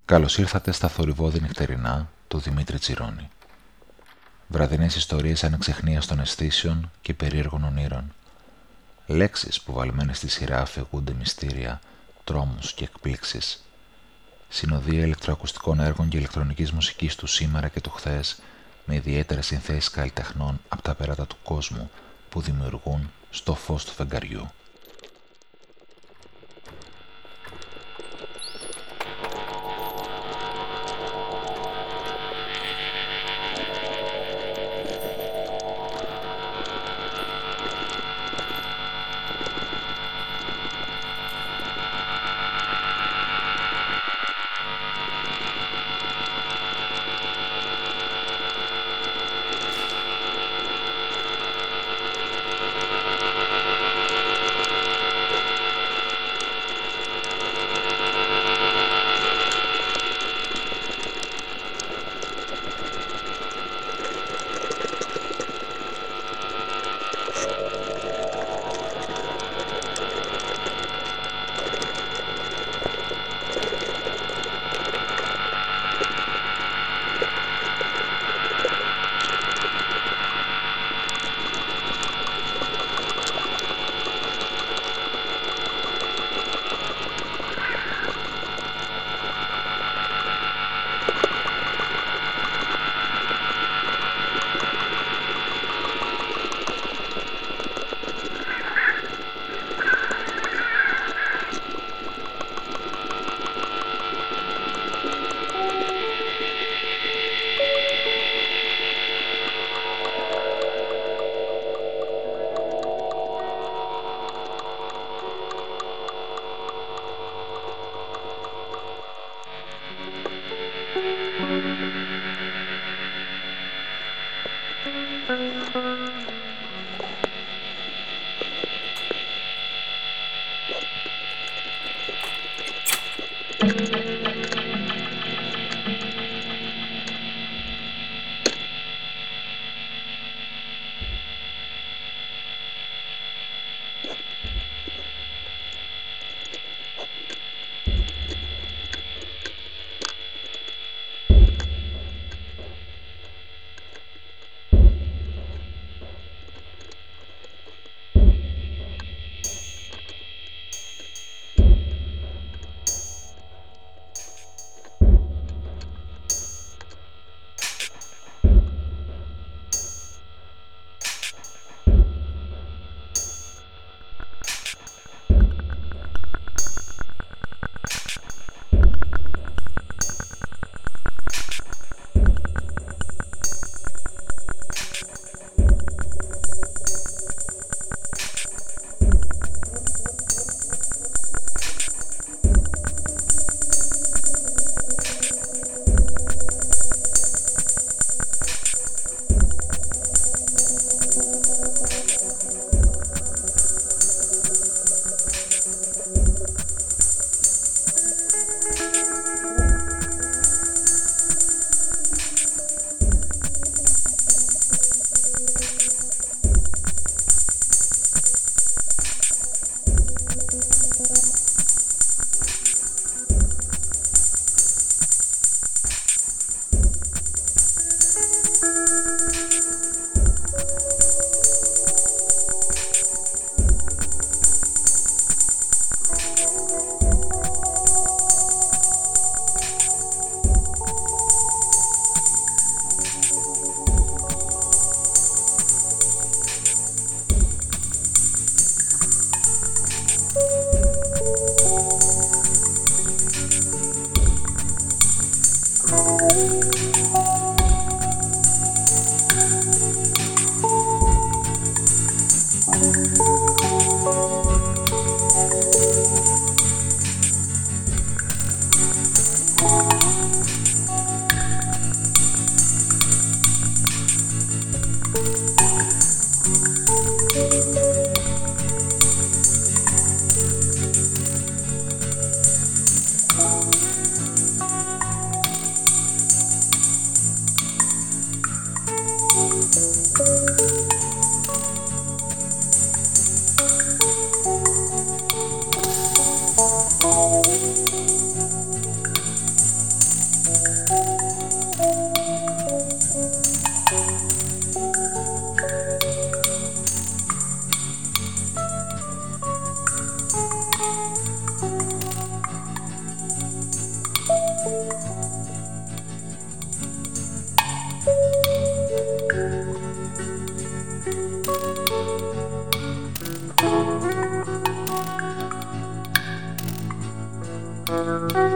Καλώς ήρθατε στα θορυβώδη νυχτερινά του Δημήτρη Τσιρόνη. Βραδινές ιστορίες ανεξιχνίας των αισθήσεων και περίεργων ονείρων. Λέξεις που βαλμένες στη σειρά αφηγούνται μυστήρια, τρόμους και εκπλήξεις. Συνοδεία ηλεκτροακουστικών έργων και ηλεκτρονικής μουσικής του σήμερα και του χθες, με ιδιαίτερες συνθέσεις καλλιτεχνών από τα πέρατα του κόσμου που δημιουργούν στο φως του φεγγαριού.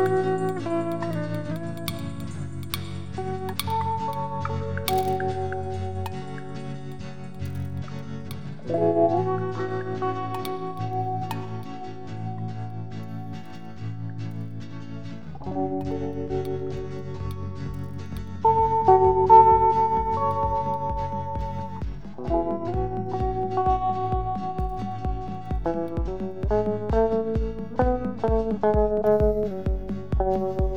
Thank you.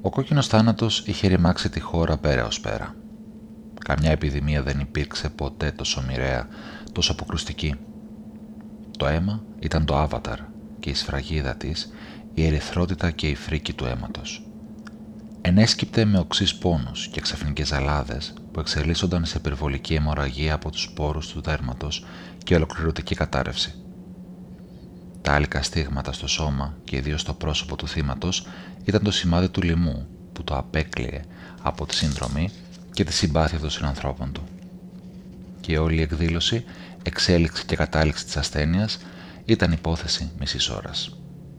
Ο κόκκινος θάνατος είχε ρημάξει τη χώρα πέρα ως πέρα. Καμιά επιδημία δεν υπήρξε ποτέ τόσο μοιραία, τόσο αποκρουστική. Το αίμα ήταν το άβαταρ και η σφραγίδα της η ερυθρότητα και η φρίκη του αίματος. Ενέσκυπτε με οξύς πόνους και ξαφνικές ζαλάδες που εξελίσσονταν σε υπερβολική αιμορραγία από τους σπόρους του δέρματος και ολοκληρωτική κατάρρευση. Τα άλικα στίγματα στο σώμα και ιδίως στο πρόσωπο του θύματος ήταν το σημάδι του λοιμού που το απέκλειε από τη συνδρομή και τη συμπάθεια των συνανθρώπων του. Και όλη η εκδήλωση, εξέλιξη και κατάληξη της ασθένειας ήταν υπόθεση μισής ώρας.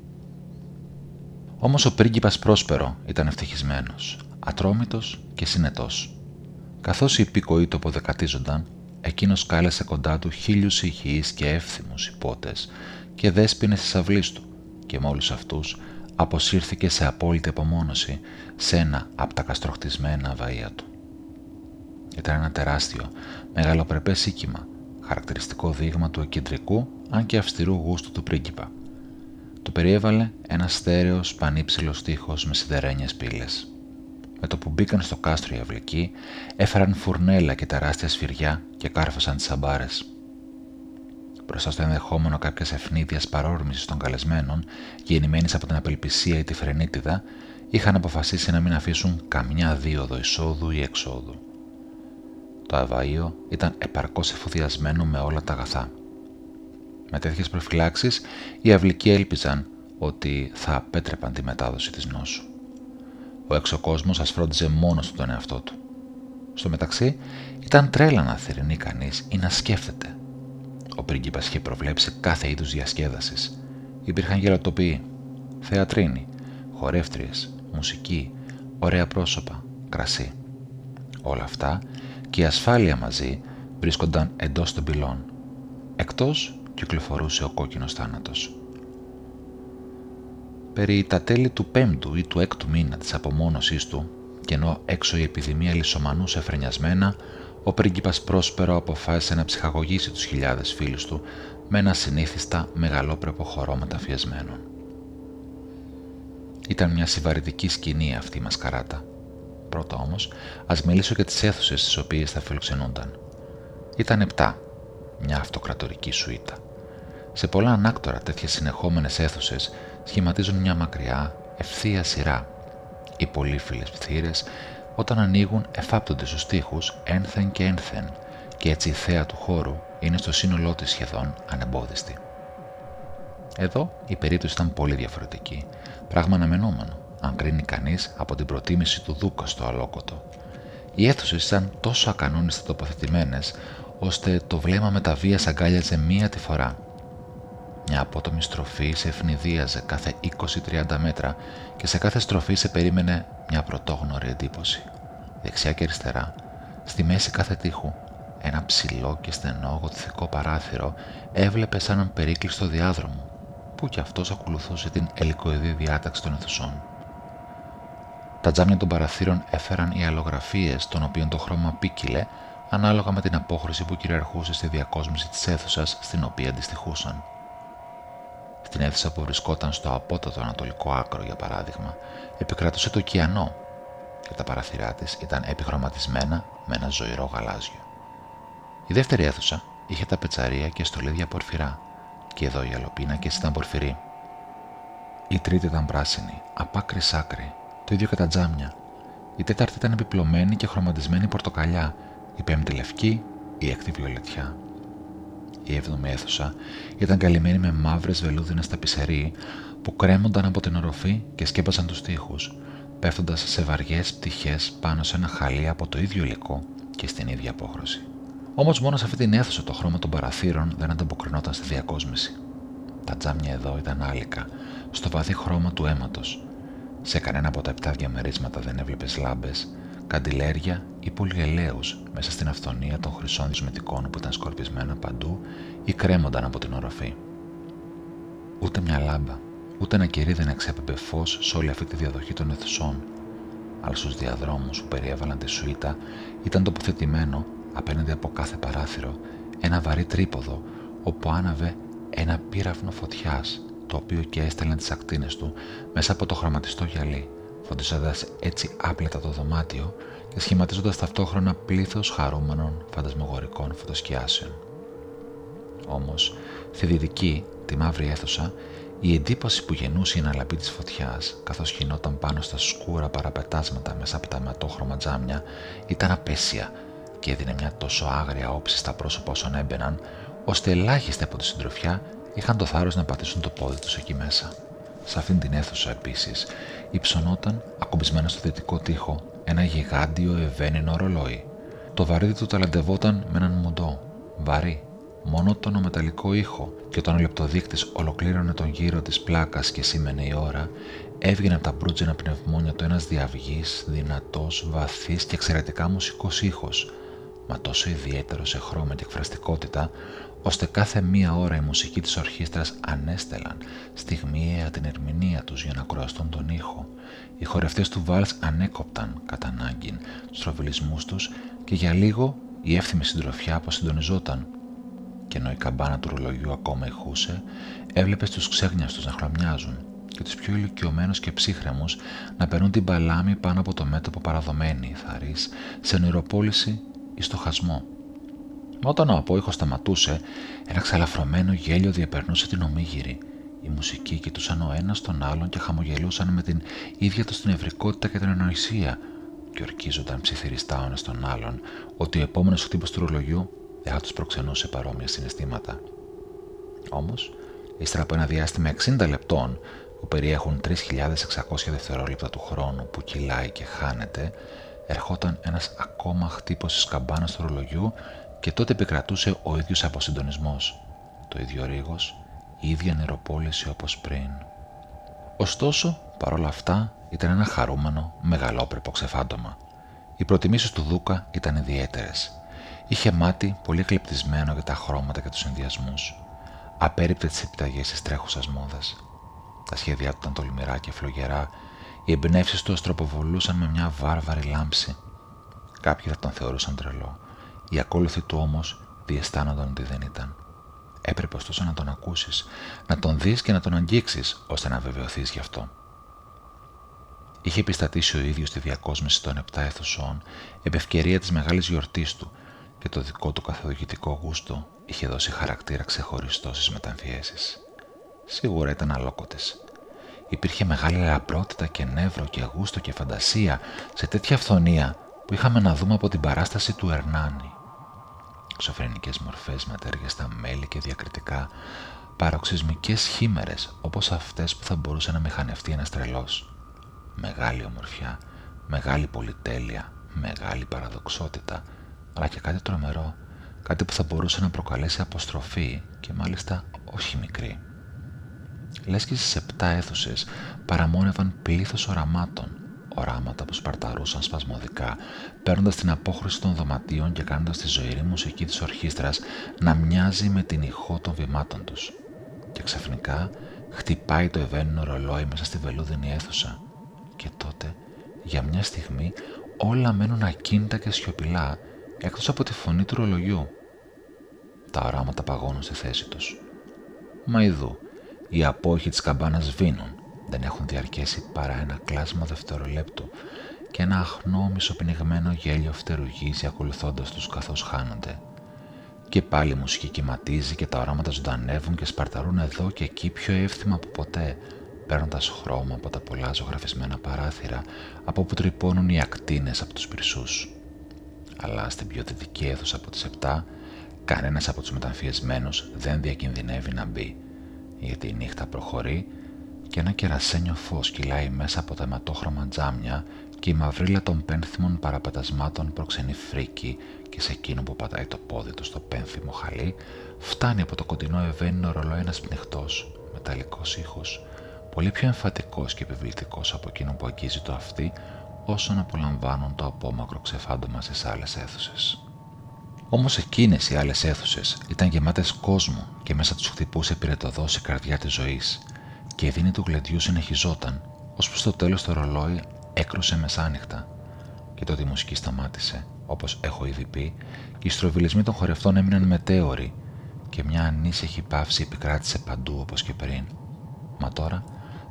Όμως ο πρίγκιπας Πρόσπερο ήταν ευτυχισμένος, ατρόμητος και συνετός. Καθώς οι υπήκοοι του αποδεκατίζονταν, εκείνος κάλεσε κοντά του 1.000 υγιείς και εύθυμους υπότες και δέσποινες της αυλής του και με όλους αυτούς αποσύρθηκε σε απόλυτη απομόνωση σε ένα από τα καστροχτισμένα βαΐα του. Ήταν ένα τεράστιο, μεγαλοπρεπές οίκημα, χαρακτηριστικό δείγμα του εκκεντρικού αν και αυστηρού γούστου του πρίγκιπα. Το περιέβαλε ένα στέρεος πανύψηλος τοίχος με σιδερένιες πύλες. Με το που μπήκαν στο κάστρο οι αυλικοί, έφεραν φουρνέλα και τεράστια σφυριά και κάρφωσαν τις αμπάρες. Μπροστά στο ενδεχόμενο κάποιας ευνίδιας παρόρμησης των καλεσμένων, γεννημένης από την απελπισία ή τη φρενίτιδα, είχαν αποφασίσει να μην αφήσουν καμιά δίωδο εισόδου ή εξόδου. Το αβαΐο ήταν επαρκώς εφοδιασμένο με όλα τα αγαθά. Με τέτοιες προφυλάξεις, οι αυλικοί έλπιζαν ότι θα απέτρεπαν τη μετάδοση της νόσου. Ο εξωκόσμος ας φρόντιζε μόνος του τον εαυτό του. Στο μεταξύ, ήταν τρέλα να θερινεί κανείς ή να σκέφτεται. Ο πρίγκιπας είχε προβλέψει κάθε είδους διασκέδασης. Υπήρχαν γελοτοποιοί, θεατρίνοι, χορεύτριες, μουσική, ωραία πρόσωπα, κρασί. Όλα αυτά και η ασφάλεια μαζί βρίσκονταν εντός των πυλών. Εκτός κυκλοφορούσε ο κόκκινος θάνατος. Περί τα τέλη του 5ου ή του 6ου μήνα της απομόνωσής του, και ενώ έξω η επιδημία λυσομανούσε φρενιασμένα, ο πρίγκιπας Πρόσπερο αποφάσισε να ψυχαγωγήσει τους χιλιάδες φίλους του με ένα συνήθιστα μεγαλόπρεπο χορό μεταφιεσμένων. Ήταν μια συβαρητική σκηνή αυτή η μασκαράτα. Πρώτα όμως, ας μιλήσω για τις αίθουσες στις οποίες θα φιλοξενούνταν. Ήταν 7, μια αυτοκρατορική σουίτα. Σε πολλά ανάκτορα τέτοιες συνεχόμενες αίθουσες σχηματίζουν μια μακριά, ευθεία σειρά. Οι πολύφυλλες θύρες, όταν ανοίγουν, εφάπτονται στους τοίχους ένθεν και ένθεν, και έτσι η θέα του χώρου είναι στο σύνολό της σχεδόν ανεμπόδιστη. Εδώ η περίπτωση ήταν πολύ διαφορετική, πράγμα αναμενόμενο, αν κρίνει κανείς από την προτίμηση του Δούκα στο αλόκοτο. Οι αίθουσες ήταν τόσο ακανόνιστα τοποθετημένες, ώστε το βλέμμα με τα βίας αγκάλιαζε μία τη φορά. Μια απότομη στροφή σε ευνηδίαζε κάθε 20-30 μέτρα και σε κάθε στροφή σε περίμενε μια πρωτόγνωρη εντύπωση. Δεξιά και αριστερά, στη μέση κάθε τοίχου, ένα ψηλό και στενό γοτθικό παράθυρο έβλεπε σαν έναν περίκλειστο διάδρομο, που κι αυτός ακολουθούσε την ελικοειδή διάταξη των αιθουσών. Τα τζάμια των παραθύρων έφεραν οι αλλογραφίες, των οποίων το χρώμα ποίκυλε ανάλογα με την απόχρωση που κυριαρχούσε στη διακόσμηση της αίθουσας στην οποία αντιστοιχούσαν. Στην αίθουσα που βρισκόταν στο απότατο ανατολικό άκρο, για παράδειγμα, επικρατούσε το ωκεανό και τα παραθυρά της ήταν επιχρωματισμένα με ένα ζωηρό γαλάζιο. Η δεύτερη αίθουσα είχε τα πετσαρία και στολίδια πορφυρά, και εδώ οι αλοπίνακες ήταν πορφυροί. Η τρίτη ήταν πράσινη, απ' άκρη σ' άκρη, το ίδιο και τα τζάμια. Η τέταρτη ήταν επιπλωμένη και χρωματισμένη πορτοκαλιά, η πέμπτη λευκή, η έκτη βιολετιά. Η έβδομη αίθουσα ήταν καλυμμένη με μαύρες βελούδινες ταπισερί που κρέμονταν από την οροφή και σκέπαζαν τους τοίχους, πέφτοντας σε βαριές πτυχές πάνω σε ένα χαλί από το ίδιο υλικό και στην ίδια απόχρωση. Όμως μόνο σε αυτή την αίθουσα το χρώμα των παραθύρων δεν ανταποκρινόταν στη διακόσμηση. Τα τζάμια εδώ ήταν άλικα, στο βαθύ χρώμα του αίματος. Σε κανένα από τα 7 διαμερίσματα δεν έβλεπες λάμπες, καντιλέρια ή πολυελαίους μέσα στην αυθονία των χρυσών δυσμετικών που ήταν σκορπισμένα παντού ή κρέμονταν από την οροφή. Ούτε μια λάμπα, ούτε ένα κερί δεν εξέπεμπε φως σε όλη αυτή τη διαδοχή των αιθουσών, αλλά στους διαδρόμους που περιέβαλαν τη σουίτα ήταν τοποθετημένο απέναντι από κάθε παράθυρο ένα βαρύ τρίποδο όπου άναβε ένα πύραυνο φωτιάς, το οποίο και έστελνε τις ακτίνες του μέσα από το χρωματιστό γυαλί, φωτίζοντας έτσι άπλετα το δωμάτιο και σχηματίζοντας ταυτόχρονα πλήθος χαρούμενων φαντασμογορικών φωτοσκιάσεων. Όμως, στη δυτική, τη μαύρη αίθουσα, η εντύπωση που γεννούσε η αναλαμπή της φωτιάς, καθώς χυνόταν πάνω στα σκούρα παραπετάσματα μέσα από τα αιματόχρωμα τζάμια, ήταν απέσια και έδινε μια τόσο άγρια όψη στα πρόσωπα όσων έμπαιναν, ώστε ελάχιστοι από τη συντροφιά είχαν το θάρρος να πατήσουν το πόδι τους εκεί μέσα. Σε αυτήν την αίθουσα, επίσης, υψωνόταν, ακουμπισμένο στο δυτικό τοίχο, ένα γιγάντιο ευαίνινο ρολόι. Το βαρύδι του ταλαντευόταν με έναν μουντό, βαρύ, μονότονο μεταλλικό ήχο, και όταν ο λεπτοδείκτης ολοκλήρωνε τον γύρο της πλάκας και σήμαινε η ώρα, έβγαινε από τα μπρούτζινα πνευμόνια του ένας διαυγής, δυνατός, βαθύς και εξαιρετικά μουσικός ήχος, μα τόσο ιδιαίτερο σε χρώμα και εκφραστικότητα, ώστε κάθε μία ώρα η μουσική της ορχήστρας ανέστελαν στιγμιαία την ερμηνεία τους για να κουραστούν τον ήχο. Οι χορευτές του βάλς ανέκοπταν κατά ανάγκη τους τροβιλισμούς τους και για λίγο η εύθυμη συντροφιά αποσυντονιζόταν. Και ενώ η καμπάνα του ρολογιού ακόμα ηχούσε, έβλεπες τους ξέγνιαστους να χλωμιάζουν και τους πιο ηλικιωμένους και ψύχρεμους να περνούν την παλάμη πάνω από το μέτωπο παραδομένη, θαρής, σε νοηροπόληση ή στοχασμό. Όταν ο απόϊχος σταματούσε, ένα ξαλαφρωμένο γέλιο διαπερνούσε την ομίγυρη. Η μουσική κοιτούσαν ο ένας τον άλλον και χαμογελούσαν με την ίδια τους την ευρικότητα και την ανοησία, και ορκίζονταν ψιθυριστά ο ένας τον άλλον ότι ο επόμενος χτύπος του ρολογιού δεν θα τους προξενούσε παρόμοια συναισθήματα. Όμως, ύστερα από ένα διάστημα 60 λεπτών, που περιέχουν 3.600 δευτερόλεπτα του χρόνου που κυλάει και χάνεται, ερχόταν ένας ακόμα χτύπος στις καμπάνες του ρολογιού και τότε επικρατούσε ο ίδιος αποσυντονισμός, το ίδιο ρίγος, η ίδια νεροπόληση όπως πριν. Ωστόσο, παρόλα αυτά, ήταν ένα χαρούμενο, μεγαλόπρεπο ξεφάντωμα. Οι προτιμήσεις του Δούκα ήταν ιδιαίτερες. Είχε μάτι πολύ εκλεπτισμένο για τα χρώματα και τους συνδυασμούς. Απέριπτε τις επιταγές της τρέχουσας μόδας. Τα σχέδιά του ήταν τολμηρά και φλογερά, οι εμπνεύσεις του αστροποβολούσαν με μια βάρβαρη λάμψη. Κάποιοι θα τον θεωρούσαν τρελό, οι ακόλουθοι του όμως διαισθάνονταν ότι δεν ήταν. Έπρεπε ωστόσο να τον ακούσεις, να τον δεις και να τον αγγίξεις, ώστε να βεβαιωθείς γι' αυτό. Είχε επιστατήσει ο ίδιος τη διακόσμηση των 7 αίθουσών επ' ευκαιρία της μεγάλης γιορτής του και το δικό του καθοδηγητικό γούστο είχε δώσει χαρακτήρα ξεχωριστό στις μεταμφιέσεις. Σίγουρα ήταν αλόκοτες. Υπήρχε μεγάλη λαμπρότητα και νεύρο και γούστο και φαντασία σε τέτοια αυθονία που είχαμε να δούμε από την παράσταση του Ερνάνη. Ξοφρενικές μορφές με ατέριαστα μέλη και διακριτικά, παροξυσμικές χήμερες όπως αυτές που θα μπορούσε να μηχανευτεί ένας τρελός. Μεγάλη ομορφιά, μεγάλη πολυτέλεια, μεγάλη παραδοξότητα, αλλά και κάτι τρομερό, κάτι που θα μπορούσε να προκαλέσει αποστροφή και μάλιστα όχι μικρή. Λες και στις 7 αίθουσες παραμόνευαν πλήθος οραμάτων, οράματα που σπαρταρούσαν σπασμωδικά, παίρνοντας την απόχρωση των δωματίων και κάνοντας τη ζωηρή μουσική της ορχήστρας να μοιάζει με την ηχό των βημάτων τους. Και ξαφνικά χτυπάει το ευαίνινο ρολόι μέσα στη βελούδινη αίθουσα. Και τότε, για μια στιγμή, όλα μένουν ακίνητα και σιωπηλά, εκτός από τη φωνή του ρολογιού. Τα οράματα παγώνουν στη θέση τους. Μα ειδού, οι απόϊχοι της καμπάνας σβήνουν, δεν έχουν διαρκέσει παρά ένα κλάσμα δευτερολέπτου και ένα αχνό μισοπνιγμένο γέλιο φτερουγίζει ακολουθώντας τους καθώς χάνονται. Και πάλι η μουσική κυματίζει και τα οράματα ζωντανεύουν και σπαρταρούν εδώ και εκεί πιο εύθυμα από ποτέ, παίρνοντας χρώμα από τα πολλά ζωγραφισμένα παράθυρα από όπου τρυπώνουν οι ακτίνες από τους πυρσούς. Αλλά στην πιο δυτική αίθουσα από τις 7, κανένας από τους μεταμφιεσμένους δεν διακινδυνεύει να μπει, γιατί η νύχτα προχωρεί και ένα κερασένιο φως κυλάει μέσα από τα αιματόχρωμα τζάμια και η μαυρίλα των πένθυμων παραπετασμάτων προξενεί φρίκι και σε εκείνο που πατάει το πόδι του στο πένθυμο χαλί φτάνει από το κοντινό ευαίνινο ρολόι ένας πνιχτός, μεταλλικός ήχος, πολύ πιο εμφατικός και επιβλητικός από εκείνο που αγγίζει το αυτί όσων απολαμβάνουν το απόμακρο ξεφάντωμα στις άλλες αίθουσες. Όμως εκείνες οι άλλες αίθουσες ήταν γεμάτες κόσμο και μέσα τους χτυπούσε πυρετωδώς η καρδιά της ζωής και η δίνη του γλεντιού συνεχιζόταν, ώσπου στο τέλος το ρολόι έκρουσε μεσάνυχτα. Και τότε η μουσική σταμάτησε, όπως έχω ήδη πει, και οι στροβιλισμοί των χορευτών έμειναν μετέωροι και μια ανήσυχη παύση επικράτησε παντού όπως και πριν. Μα τώρα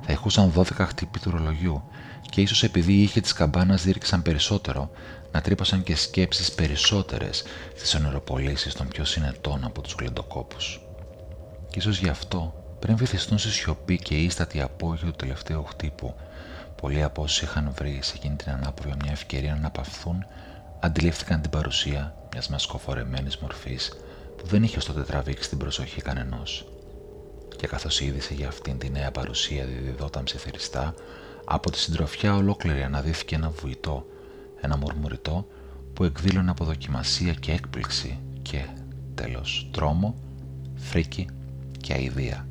θα ηχούσαν 12 χτύπη του ρολογιού και ίσως επειδή οι ήχοι της καμπάνας διήρκησαν περισσότερο, να τρύπωσαν και σκέψεις περισσότερες στις ονειροπολίσεις των πιο συνετών από τους γλεντοκόπους. Κι ίσως γι' αυτό, πριν βυθιστούν στη σιωπή και ίστατη απόγειο του τελευταίου χτύπου, πολλοί από όσους είχαν βρει σε εκείνη την ανάποδα μια ευκαιρία να αναπαυθούν, αντιλήφθηκαν την παρουσία μιας μασκοφορεμένης μορφής που δεν είχε ως τότε τραβήξει την προσοχή κανενός. Και καθώς η είδηση για αυτήν τη νέα παρουσία διδόταν ψιθυριστά, από τη συντροφιά ολόκληρη αναδύθηκε ένα βουητό, ένα μουρμουριτό που εκδήλωνε από δοκιμασία και έκπληξη και, τέλος, τρόμο, φρίκη και αηδία.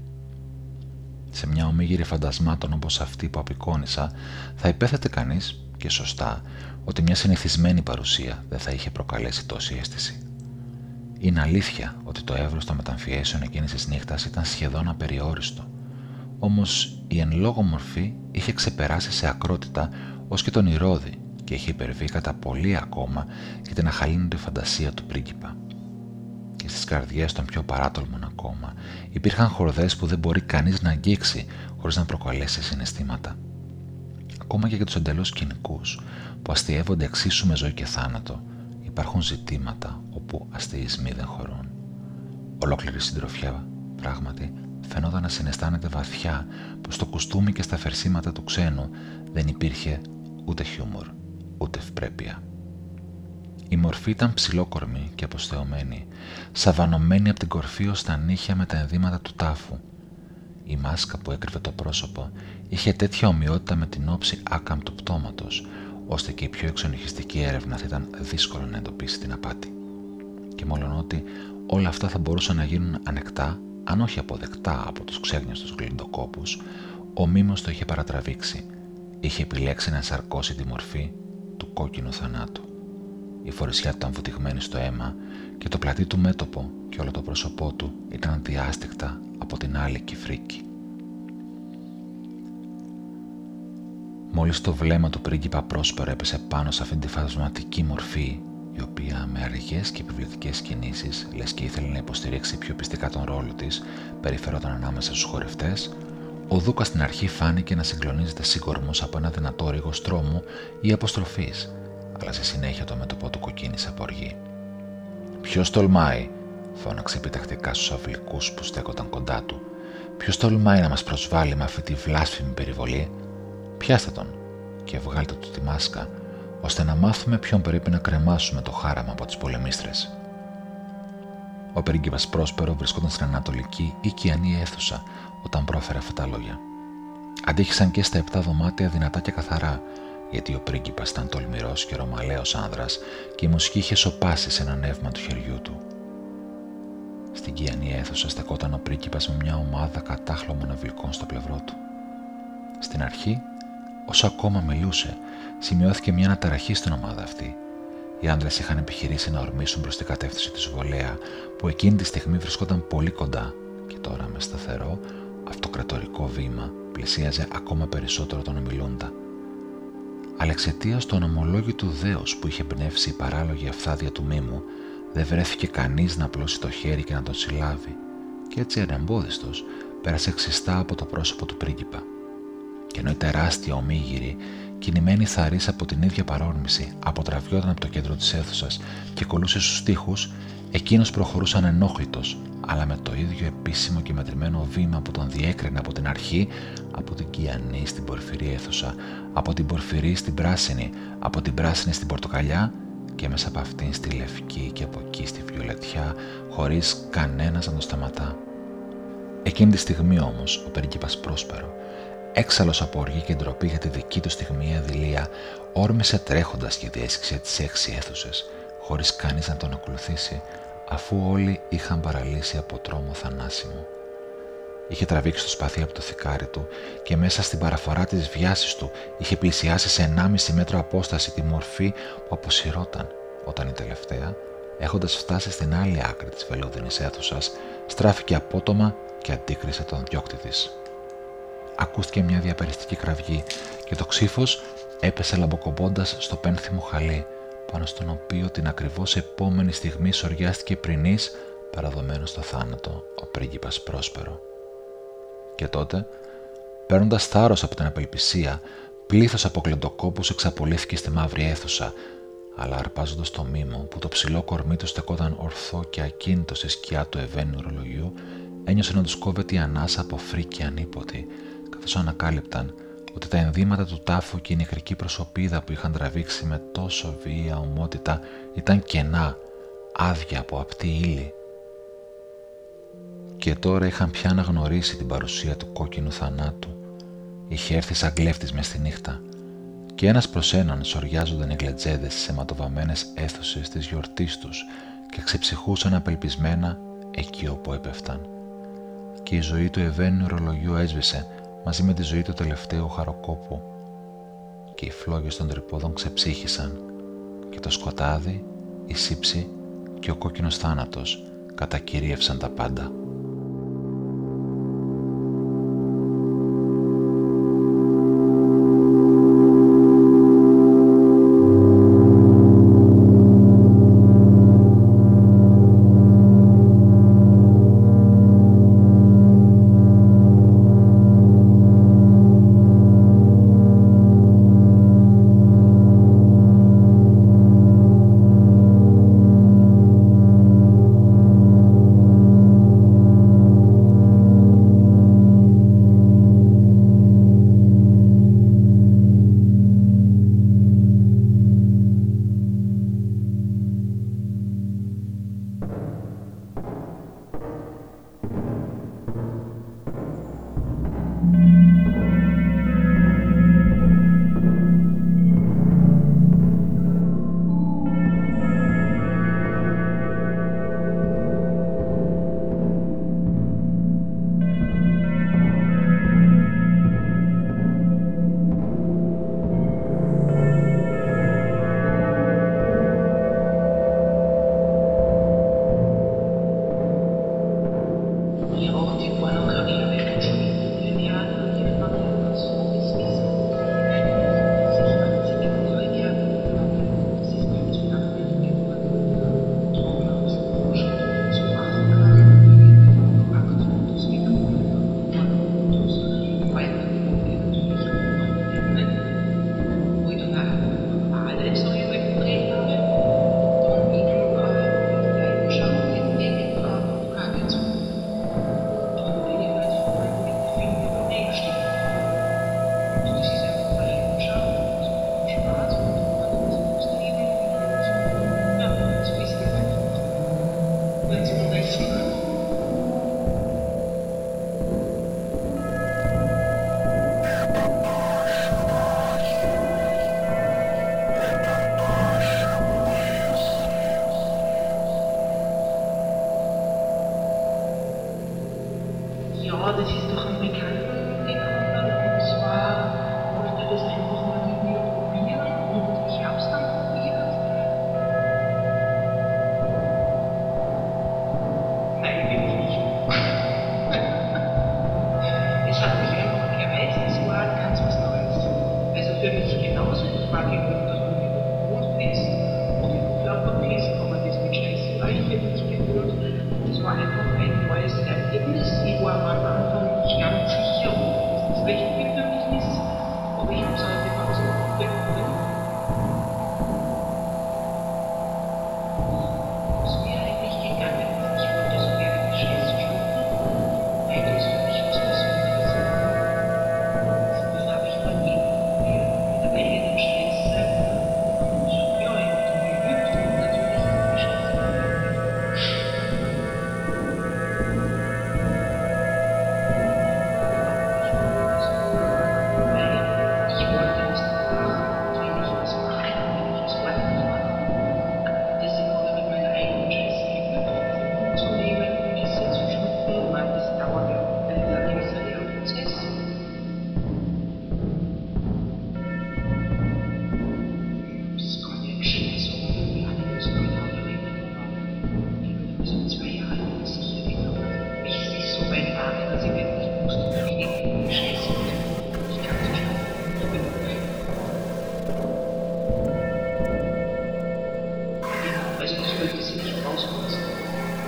Σε μια ομίγυρη φαντασμάτων όπως αυτή που απεικόνισα, θα υπέθετε κανείς, και σωστά, ότι μια συνηθισμένη παρουσία δεν θα είχε προκαλέσει τόση αίσθηση. Είναι αλήθεια ότι το εύρος των μεταμφιέσεων εκείνης της νύχτας ήταν σχεδόν απεριόριστο, όμως η εν λόγω μορφή είχε ξεπεράσει σε ακρότητα ως και τον Ηρώδη και είχε υπερβεί κατά πολύ ακόμα και την αχαλήνωτη φαντασία του πρίγκιπα. Και στις καρδιές των πιο παράτολμων ακόμα υπήρχαν χορδές που δεν μπορεί κανείς να αγγίξει χωρίς να προκαλέσει συναισθήματα. Ακόμα και για τους εντελώς κοινικούς που αστειεύονται εξίσου με ζωή και θάνατο, υπάρχουν ζητήματα όπου αστεισμοί δεν χωρούν. Ολόκληρη συντροφιά, πράγματι, φαινόταν να συναισθάνεται βαθιά πως στο κουστούμι και στα φερσίματα του ξένου δεν υπήρχε ούτε χιούμορ, ούτε ευπρέπεια. Η μορφή ήταν ψηλόκορμη και αποστεωμένη, σαβανωμένη από την κορφή ως τα νύχια με τα ενδύματα του τάφου. Η μάσκα που έκρυβε το πρόσωπο είχε τέτοια ομοιότητα με την όψη άκαμπτου πτώματος, ώστε και η πιο εξονυχιστική έρευνα θα ήταν δύσκολο να εντοπίσει την απάτη. Και μολονότι όλα αυτά θα μπορούσαν να γίνουν ανεκτά, αν όχι αποδεκτά από τους ξέγνιαστους γλυντοκόπους, ο μήμος το είχε παρατραβήξει. Είχε επιλέξει να ενσαρκώσει τη μορφή του κόκκινου θανάτου. Η φορεσιά του ήταν βουτυγμένη στο αίμα και το πλατή του μέτωπο και όλο το πρόσωπό του ήταν διάστηκτα από την άλικη φρίκη. Μόλις το βλέμμα του πρίγκιπα Πρόσπερο έπεσε πάνω σε αυτήν τη φαντασματική μορφή, η οποία με αργές και επιβλητικές κινήσεις, λες και ήθελε να υποστηρίξει πιο πιστικά τον ρόλο της, περιφερόταν ανάμεσα στους χορευτές, ο Δούκας στην αρχή φάνηκε να συγκλονίζεται σύγκορμος από ένα δυνατό ρίγος τρόμου ή αποστροφής, αλλά στη συνέχεια το μέτωπό του κοκκίνησε από οργή. «Ποιος τολμάει?» φώναξε επιτακτικά στους αυλικούς που στέκονταν κοντά του. «Ποιος τολμάει να μας προσβάλλει με αυτή τη βλάσφημη περιβολή? Πιάστε τον και βγάλτε του τη μάσκα, ώστε να μάθουμε ποιον πρέπει να κρεμάσουμε το χάραμα από τις πολεμίστρες». Ο πρίγκιπας Πρόσπερο βρισκόταν στην ανατολική ή κιανή αίθουσα όταν πρόφερε αυτά τα λόγια. Αντίχησαν και στα 7 δωμάτια δυνατά και καθαρά, γιατί ο πρίγκιπας ήταν τολμηρός και ρωμαλαίος άνδρας και η μουσική είχε σωπάσει σε ένα νεύμα του χεριού του. Στην κιανή αίθουσα στεκόταν ο πρίγκιπας με μια ομάδα κατάχλωμων αυλικών στο πλευρό του. Στην αρχή, όσο ακόμα μιλούσε, σημειώθηκε μια αναταραχή στην ομάδα αυτή. Οι άντρες είχαν επιχειρήσει να ορμήσουν προς την κατεύθυνση της βολέα, που εκείνη τη στιγμή βρισκόταν πολύ κοντά και τώρα με σταθερό, αυτοκρατορικό βήμα πλησίαζε ακόμα περισσότερο τον ομιλούντα. Αλλά εξαιτίας του ανομολόγητου δέος που είχε πνεύσει η παράλογη αυθάδεια του μήμου, δεν βρέθηκε κανείς να απλώσει το χέρι και να τον συλλάβει, και έτσι ανεμπόδιστος πέρασε ξιστά από το πρόσωπο του πρίγκιπα. Και ενώ η τεράστια ομίγυρη, κινημένη θαρής από την ίδια παρόρμηση, αποτραβιόταν από το κέντρο της αίθουσας και κολούσε στους τοίχους, εκείνος προχωρούσε ανενόχλητος, αλλά με το ίδιο επίσημο και μετρημένο βήμα που τον διέκρινε από την αρχή, από την κιανή στην πορφυρή αίθουσα, από την πορφυρή στην πράσινη, από την πράσινη στην πορτοκαλιά και μέσα από αυτήν στη λευκή και από εκεί στη βιολετιά, χωρίς κανένας να το σταματά. Εκείνη τη στιγμή όμως ο πρίγκιπας Πρόσπερο, έξαλλος από οργή και ντροπή για τη δική του στιγμιαία δειλία, όρμησε τρέχοντας και διέσχισε τις 6 αίθουσες, χωρίς κανείς να τον ακολουθήσει, αφού όλοι είχαν παραλύσει από τρόμο θανάσιμο. Είχε τραβήξει το σπαθί από το θικάρι του και μέσα στην παραφορά της βιάσης του είχε πλησιάσει σε 1,5 μέτρο απόσταση τη μορφή που αποσυρώταν, όταν η τελευταία, έχοντας φτάσει στην άλλη άκρη της βελούδινης αίθουσας, στράφηκε απότομα και αντίκρισε τον διώκτη της. Ακούστηκε μια διαπεριστική κραυγή και το ξύφος έπεσε λαμποκομπώντας στο πένθυμο χαλί, πάνω στον οποίο την ακριβώς επόμενη στιγμή σοριάστηκε πρινής, παραδομένος στο θάνατο, ο πρίγκιπας Πρόσπερο. Και τότε Παίρνοντας θάρρος από την απελπισία, πλήθος από κλεντοκόπους εξαπολύθηκε στη μαύρη αίθουσα, αλλά αρπάζοντας το μήμο που το ψηλό κορμί του στεκόταν ορθό και ακίνητο στη σκιά του ευαίνιου ρολογιού, ένιωσε να τους κόβεται η ανάσα από φρίκη ανίποτη, καθώς ανακάλυπταν ότι τα ενδύματα του τάφου και η νεχρική προσωπίδα που είχαν τραβήξει με τόσο βίαια ομότητα ήταν κενά, άδεια από απτή ύλη. Και τώρα είχαν πια αναγνωρίσει την παρουσία του κόκκινου θανάτου. Είχε έρθει σαν κλέφτης μες στη νύχτα, και ένας προς έναν σοριάζονταν οι γλετζέδες στις αιματοβαμμένες αίθουσες της γιορτής τους και ξεψυχούσαν απελπισμένα εκεί όπου έπεφταν. Και η ζωή του ευαίνιου ρολογιού έσβησε μαζί με τη ζωή του τελευταίου χαροκόπου, και οι φλόγες των τρυπόδων ξεψύχησαν, και το σκοτάδι, η σύψη και ο κόκκινος θάνατος κατακυρίευσαν τα πάντα.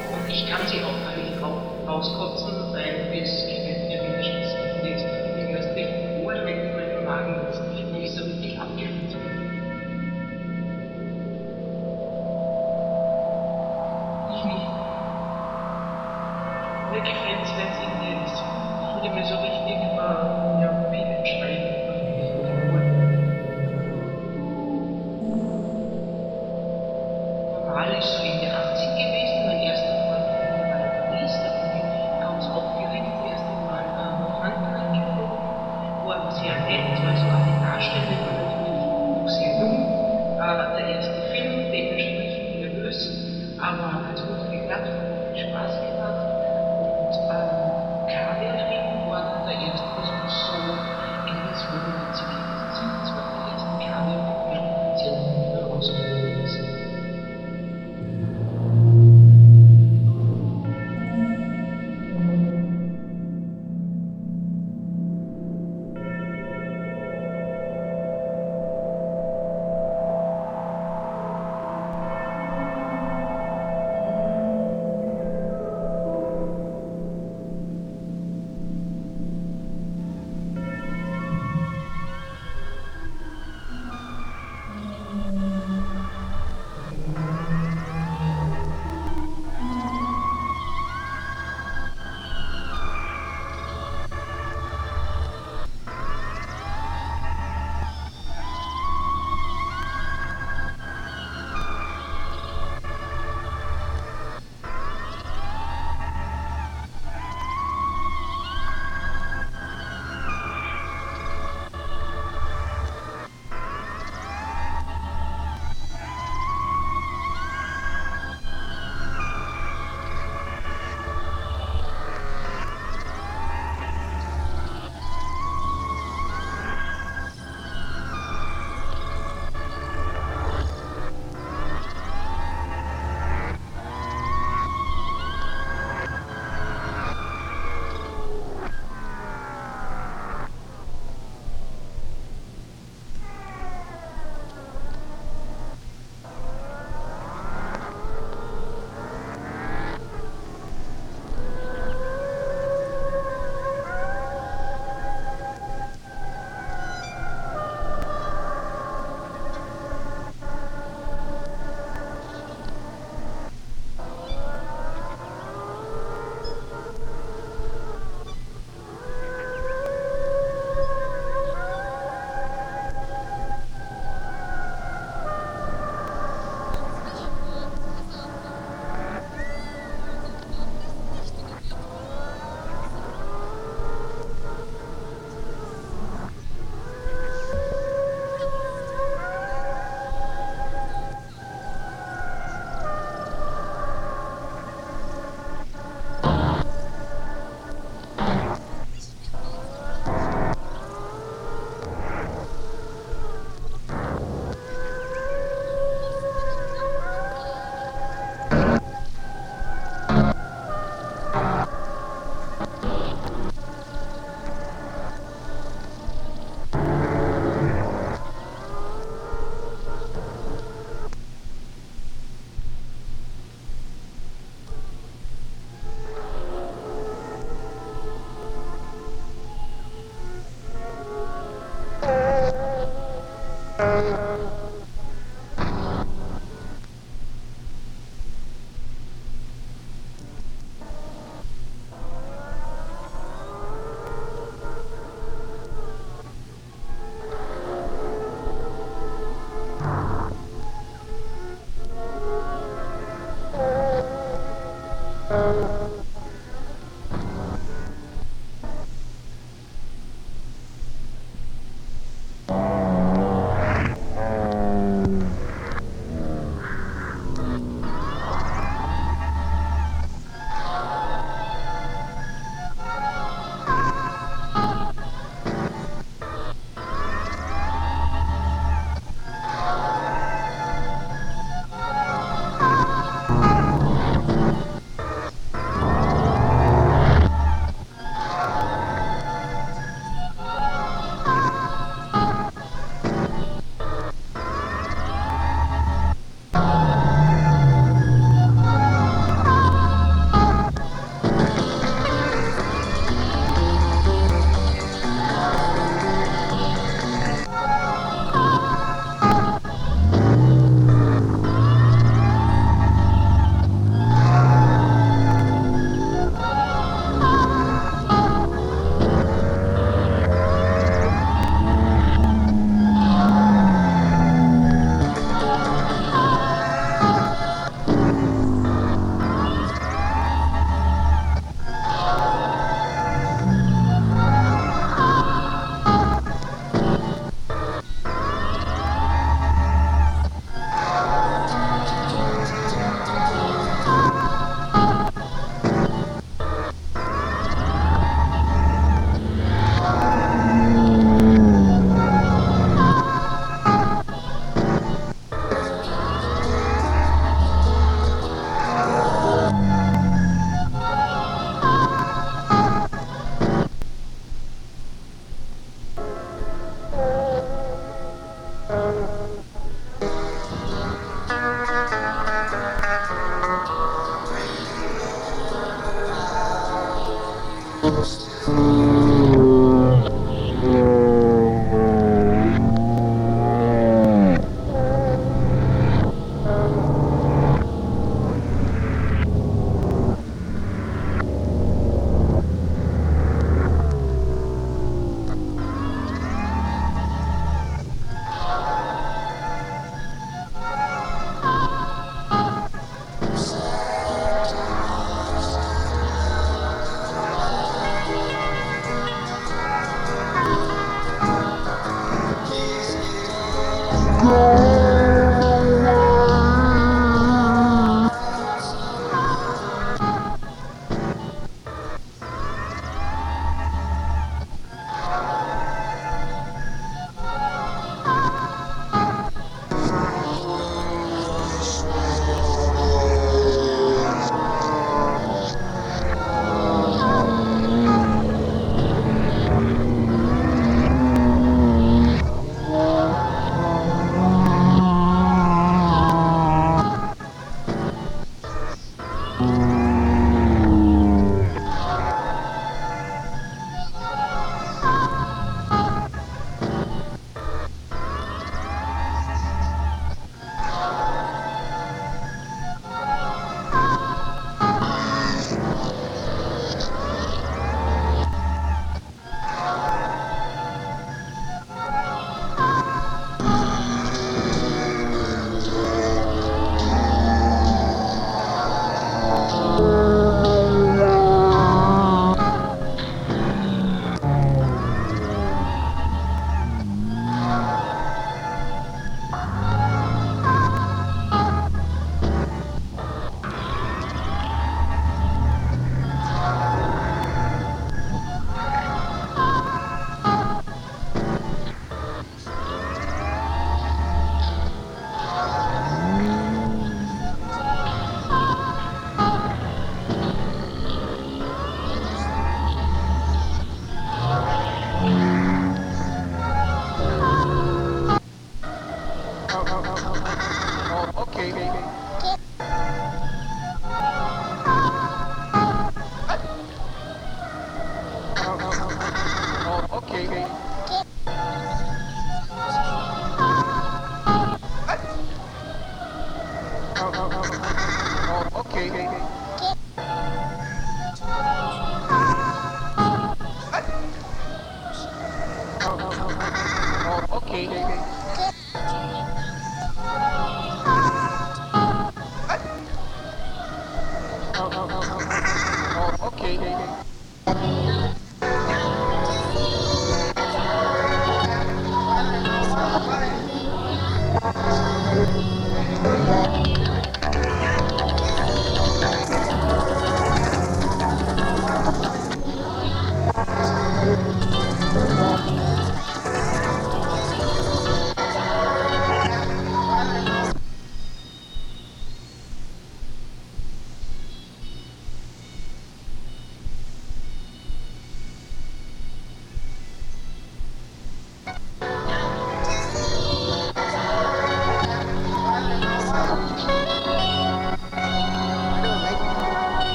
kann sie auch eigentlich rauskotzen, weil es gibt ja mindestens die nächsten Mir gefällt es, wenn es irgendwie ist. Ich würde mir so richtig ja, viel entscheiden, was ich wiederholen. Normal ist so in den 80 gewesen, mein erster Freund war in Paris, da bin ich ganz aufgeregt, das erste Mal nach Frankreich geflogen, war sehr nett, also auch die Darstellung war natürlich noch sehr jung, der erste Film, dementsprechend nervös, aber hat gut geklappt, hat viel Spaß gemacht und Kaviarfrieden war dann der erste Besuch so in Lisbon und Zivilisten. Das war der erste Kaviarfrieden, der sehr früh rausgekommen ist. Okay.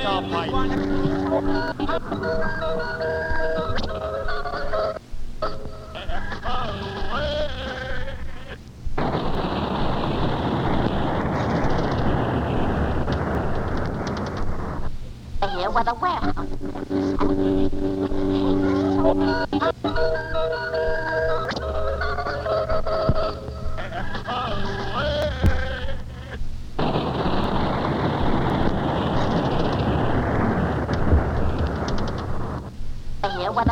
guitar pipe. Here with a warehouse. Here with a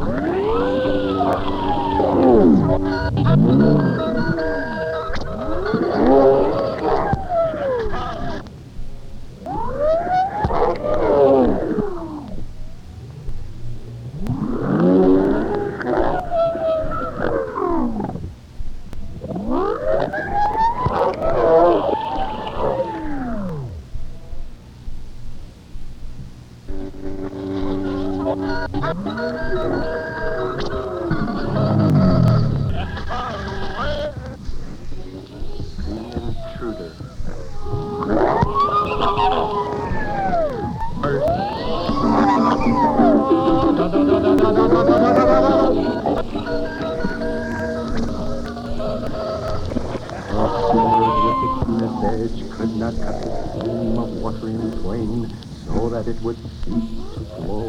Could not cut the stream of water in twain, so that it would cease to flow.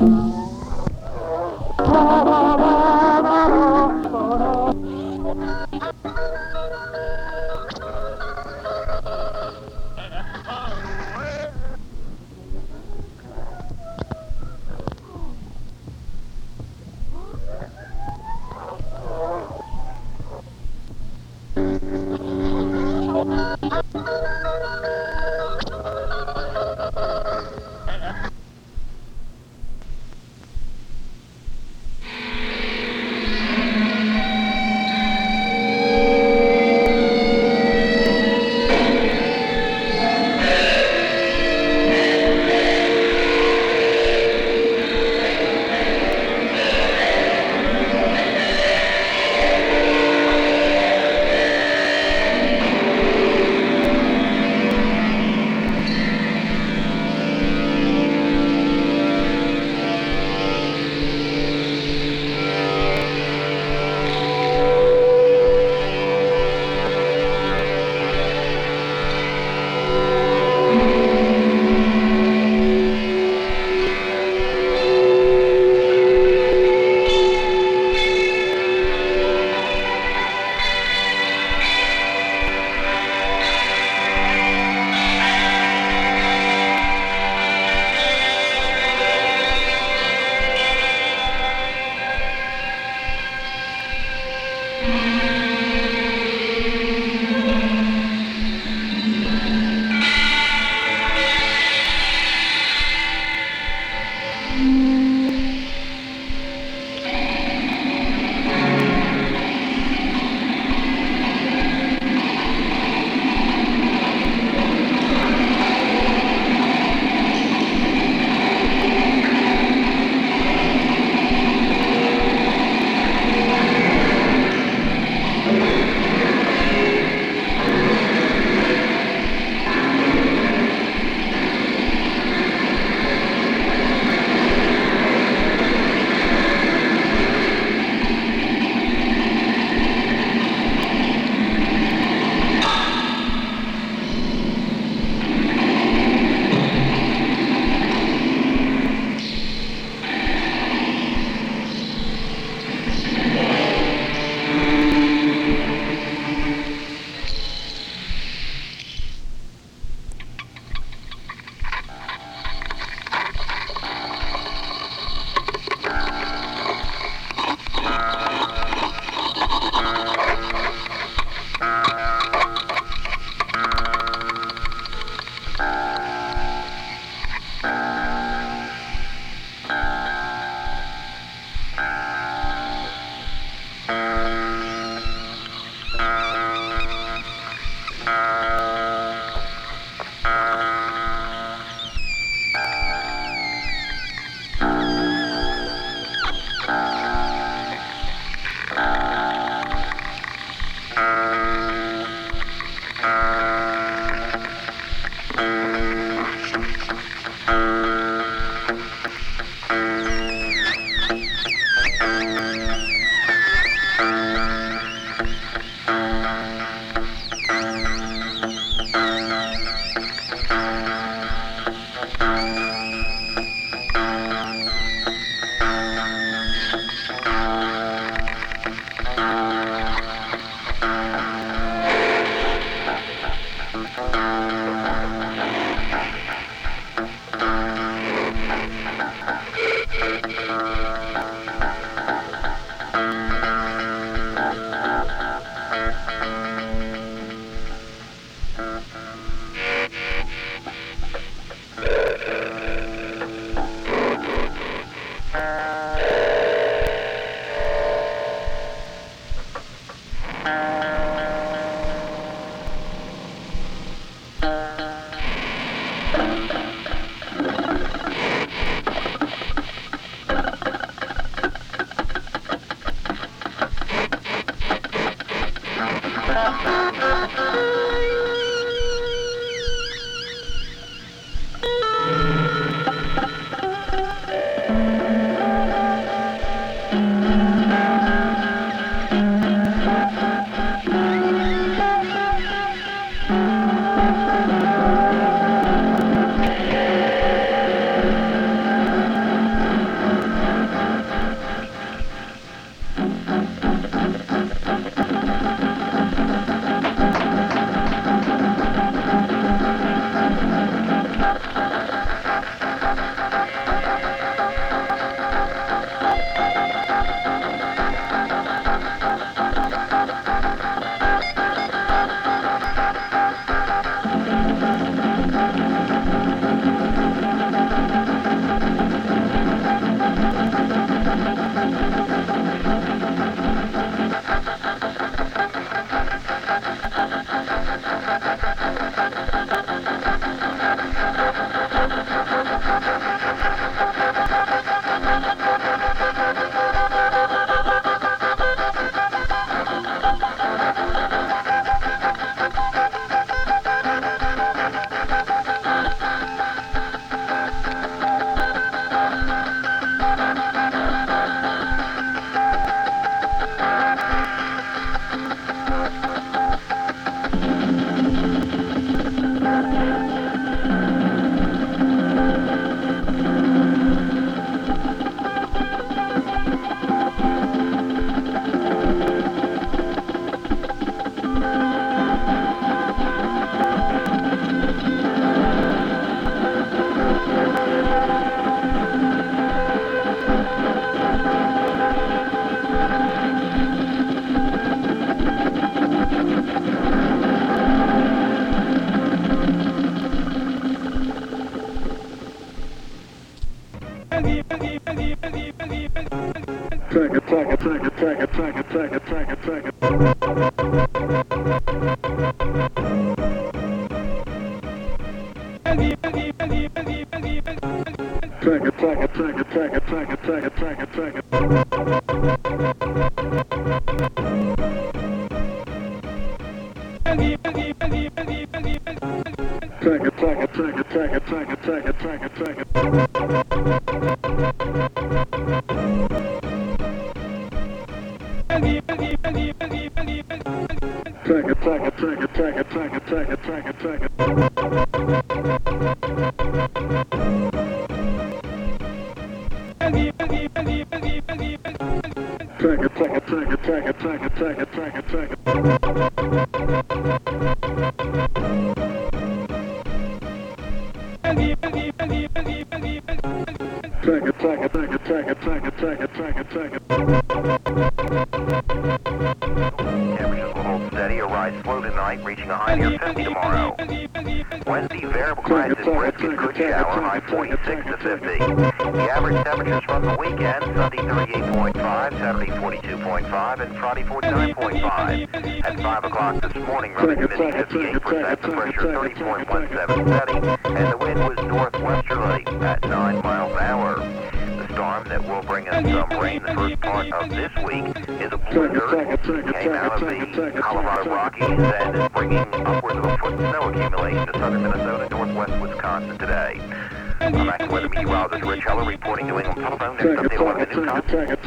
Temperatures will hold steady or rise slow tonight, reaching a high near 50 tomorrow. Wednesday, variable highs in brisket, good shower, high 46 to 50. The average temperatures from the weekend, Sunday 38.5, Saturday 42.5, and Friday 49.5. At 5 o'clock this morning, relative humidity 58%, the pressure 30.17 steady, and the wind was northwesterly at 9 miles an hour. The storm that will bring us some rain the first part of this week is a blizzard. Came out of the Colorado Rockies and is bringing upwards of a foot of snow accumulation to southern Minnesota, northwest Wisconsin today. I'm AccuWeather meteorologist Rich Heller reporting New England telephone. Next update 11 at noon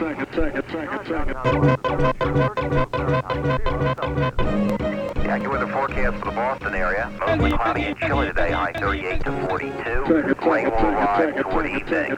The AccuWeather forecast for the Boston area, mostly cloudy and chilly today, high 38 to 42. Rain will arrive toward evening.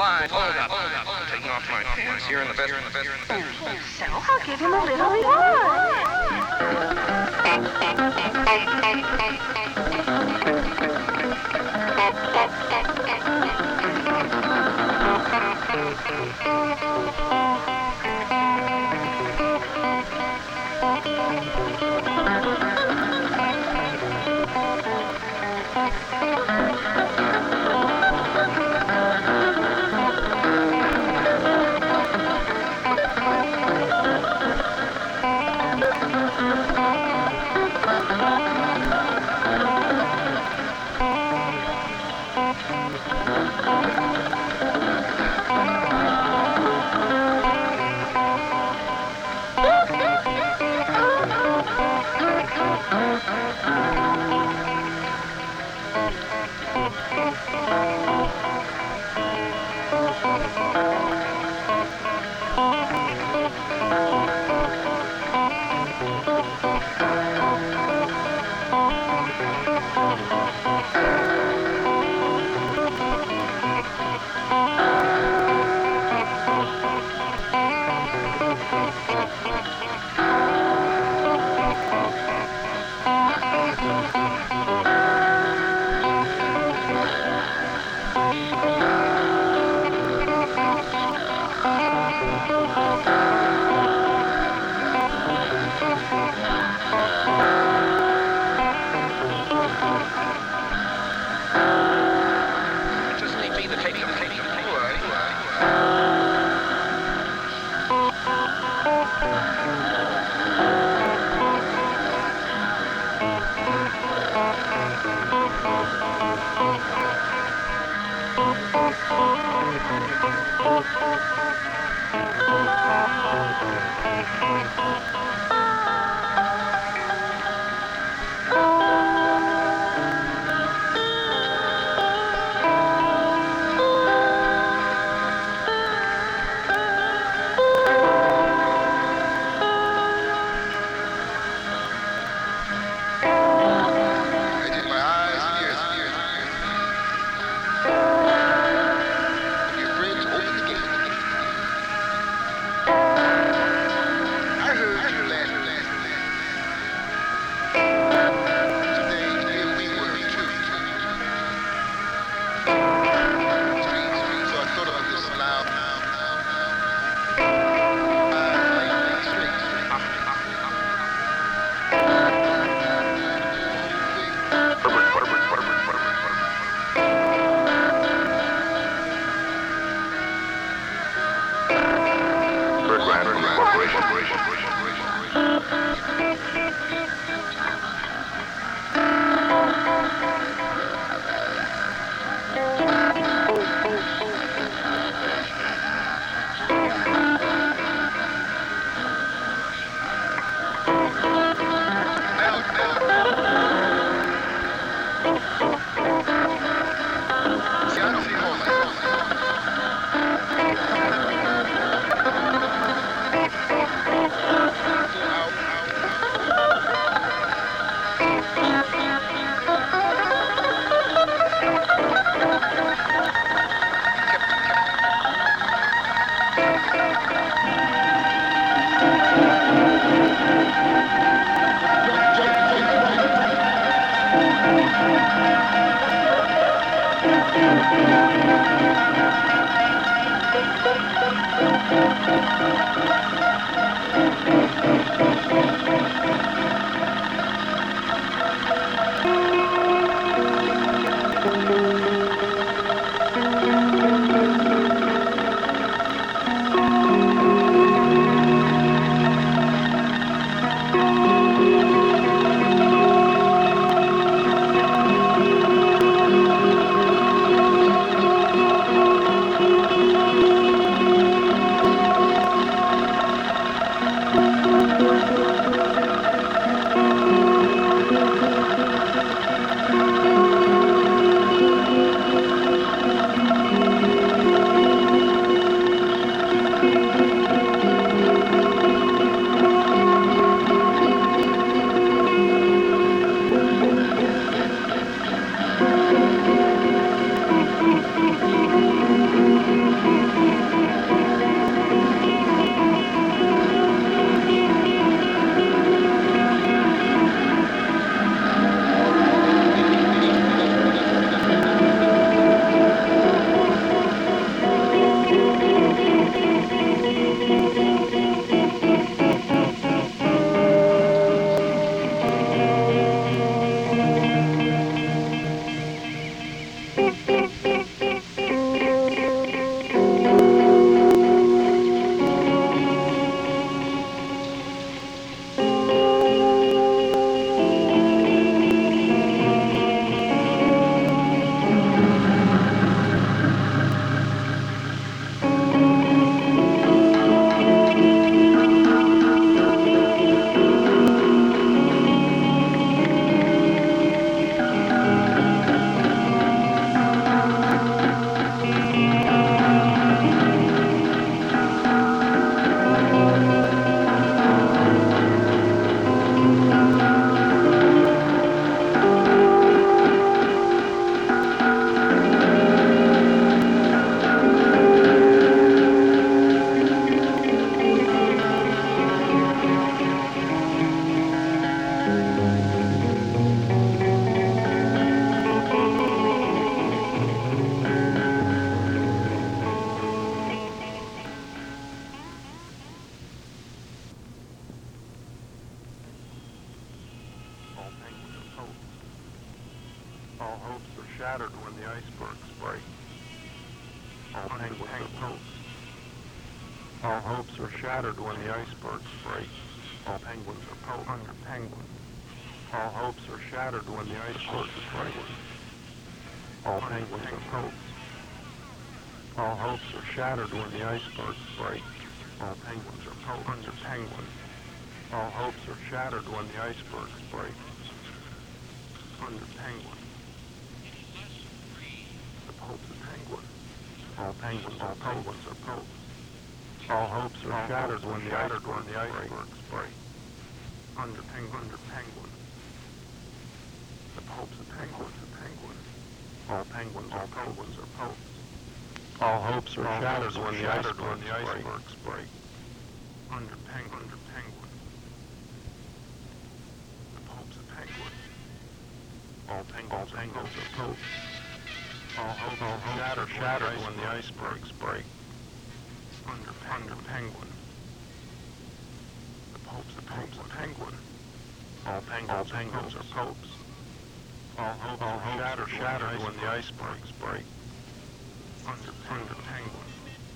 line. Hold up. I'm taking off my pants here in the bedroom. So I'll give him a little reward. Just need me to take him. All hopes are shattered when the icebergs break. All penguins are popes. All hopes are shattered when the icebergs break. All penguins are popes. Under penguin. All hopes are shattered when the icebergs break. All penguins are popes. All hopes are shattered when the icebergs break. All penguins are popes. Under penguin. All hopes are shattered when the icebergs break. Under penguin. The Pope's a penguin. All penguins are popes. All hopes are shattered when the icebergs break. Under penguin. The Pope's a penguin. All penguins are popes. All hopes are shattered when the icebergs break. Under penguin. The Pope's a penguin. All penguins are popes. All hopes are shattered when the icebergs break. Under penguin. The Pope's a penguin. All penguins are popes. All hopes are shattered when the icebergs break. Under penguin.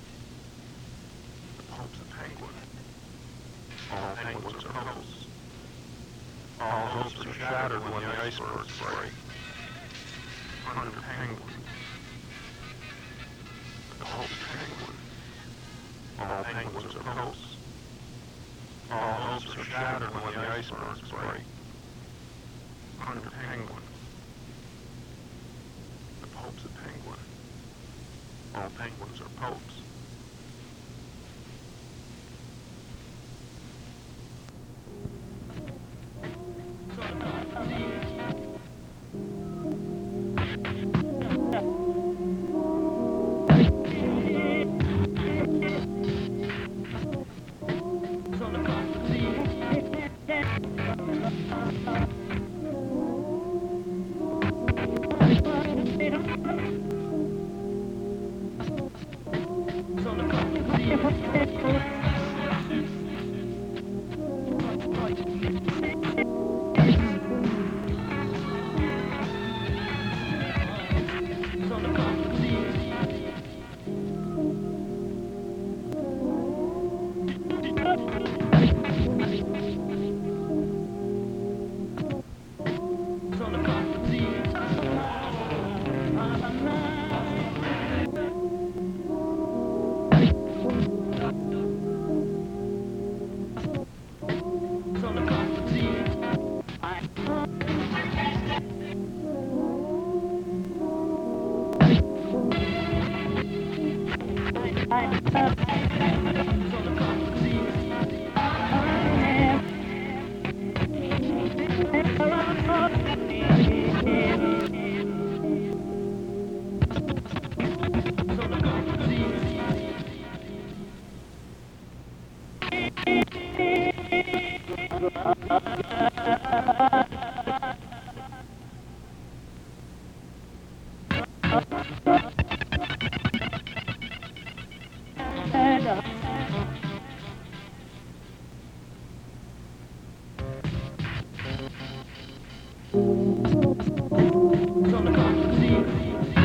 The Pope's a penguin. All penguins are popes. All hopes are shattered when the icebergs break. Under penguin. The Pope's a penguin. All penguins are popes. All hopes are shattered when the icebergs break. Under penguin. The Pope's a penguin. All penguins are popes.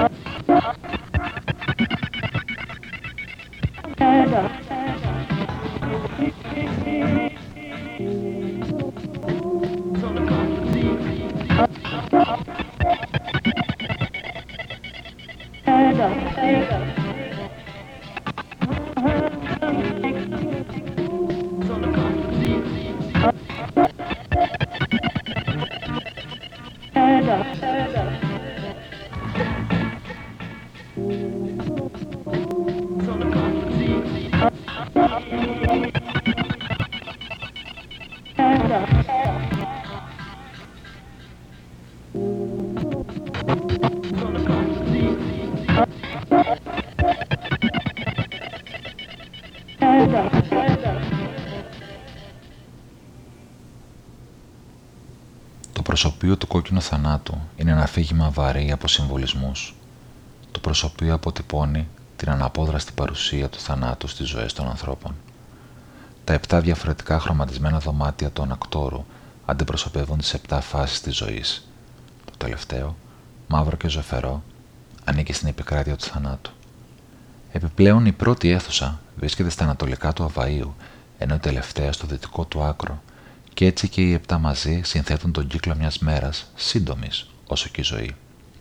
Το προσωπείο του κόκκινου θανάτου είναι ένα αφήγημα βαρύ από συμβολισμούς. Το προσωπείο αποτυπώνει την αναπόδραστη παρουσία του θανάτου στις ζωές των ανθρώπων. Τα 7 διαφορετικά χρωματισμένα δωμάτια του ανακτόρου αντιπροσωπεύουν τις 7 φάσεις της ζωής. Το τελευταίο, μαύρο και ζωφερό, ανήκει στην επικράτεια του θανάτου. Επιπλέον, η πρώτη αίθουσα βρίσκεται στα ανατολικά του Αβαΐου, ενώ η τελευταία στο δυτικό του άκρο, και έτσι και οι 7 μαζί συνθέτουν τον κύκλο μιας μέρας σύντομης όσο και η ζωή.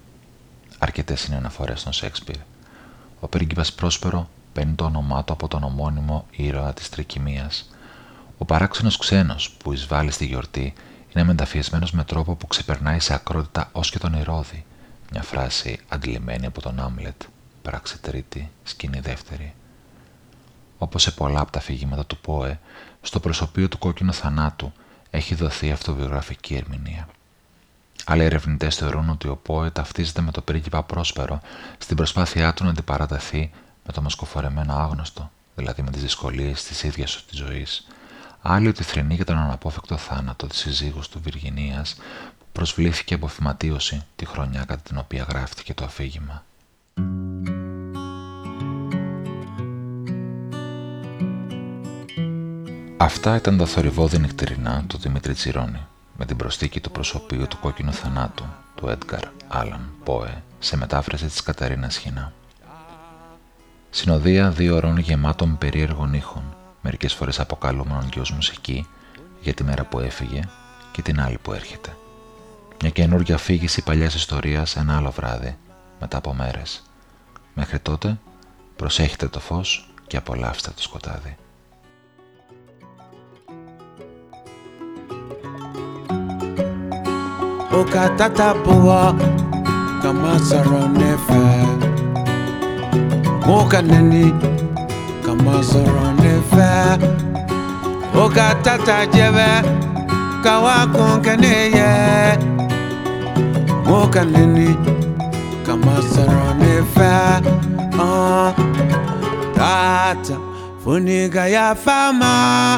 Αρκετές είναι αναφορές στον Σέξπιρ. Ο πρίγκιπας Πρόσπερο παίρνει το όνομά του από τον ομώνυμο ήρωα της τρικυμίας. Ο παράξενος ξένος που εισβάλλει στη γιορτή είναι μεταφιεσμένος με τρόπο που ξεπερνάει σε ακρότητα ως και τον Ηρώδη, μια φράση αντιλημμένη από τον Άμλετ, πράξη τρίτη, σκηνή δεύτερη. Όπως σε πολλά από τα αφηγήματα του Πόε, στο προσωπείο του κόκκινου θανάτου έχει δοθεί αυτοβιογραφική ερμηνεία. Άλλοι ερευνητές θεωρούν ότι ο Πόε ταυτίζεται με το πρίγκιπα Πρόσπερο στην προσπάθειά του να αντιπαραταθεί με το μασκοφορεμένο άγνωστο, δηλαδή με τις δυσκολίες της ίδιας του της ζωής. Άλλοι ότι θρηνεί για τον αναπόφευκτο θάνατο της συζύγους του Βιργινίας, που προσβλήθηκε από φυματίωση τη χρονιά κατά την οποία γράφτηκε το αφήγημα. Αυτά ήταν τα θορυβώδη νυχτερινά του Δημήτρη Τσιρόνη, με την προσθήκη του προσωπείου του κόκκινου θανάτου του Έντγκαρ Άλαν Πόε σε μετάφραση της Καταρίνας Χινά. Συνοδεία 2 ώρων γεμάτων περίεργων ήχων, μερικές φορές αποκαλούμενων και ως μουσική, για τη μέρα που έφυγε και την άλλη που έρχεται. Μια καινούργια αφήγηση παλιάς ιστορίας ένα άλλο βράδυ, μετά από μέρες. Μέχρι τότε, προσέχετε το φως και απολαύστε το σκοτάδι. O katata boa kama saronefa O kaneni kama saronefa O katata jebe kawa konkaneye O kaneni kama saronefa tata funiga ya fama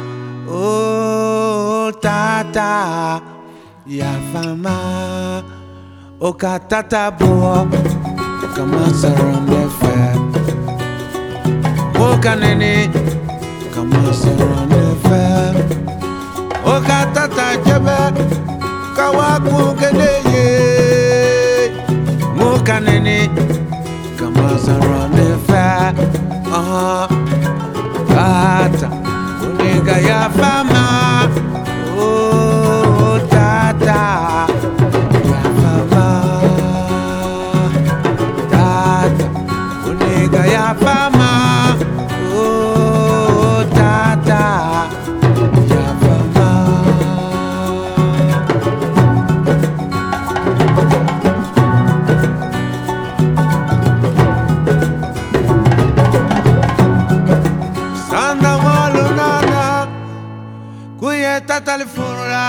Oh tata ya fama o katata boa kama saronefa o kanene kama saronefa o katata jebe kawa kungeneye mo kanene kama saronefa tata uniga ya fama oh tata ya fama tata uniga ya fama oh tata ya fama sanda walunana kuye tata lifura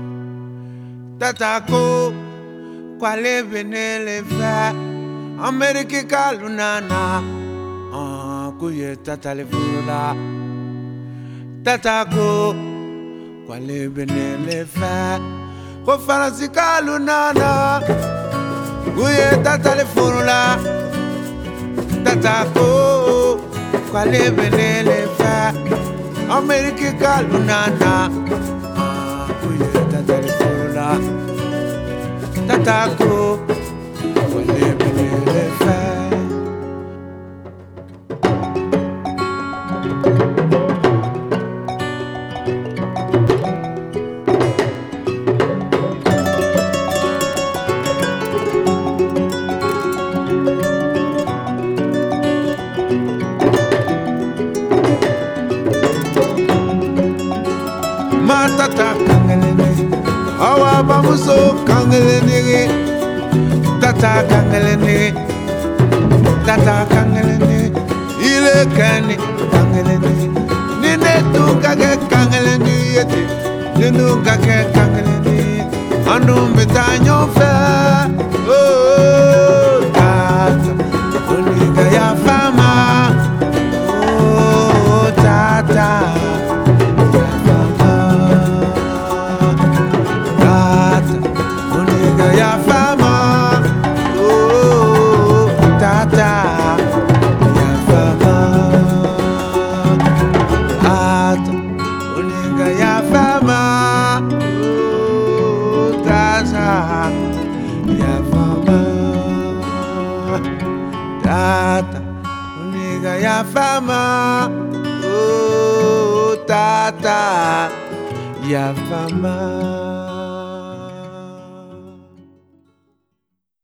tatako kwale benele fa Amerika kalunana kuye tatale furula tatako kwale benele fa ko faransi kalunana kuye tatale furula tatako kwale benele fa Amerika kalunana kuye tatale furula tatako kwale benele fa tata kangelene awa bamuso kangelene tata kangelene ile kani kangelene nine tunga ke kangelene yeti ninunga ke kangelene andumbe tanyo fe oh tata uniga ya fama oh tata ya fama tata uniga ya fama oh tata ya fama tata uniga ya fama oh tata ya fama tata uniga ya fama oh tata ya fama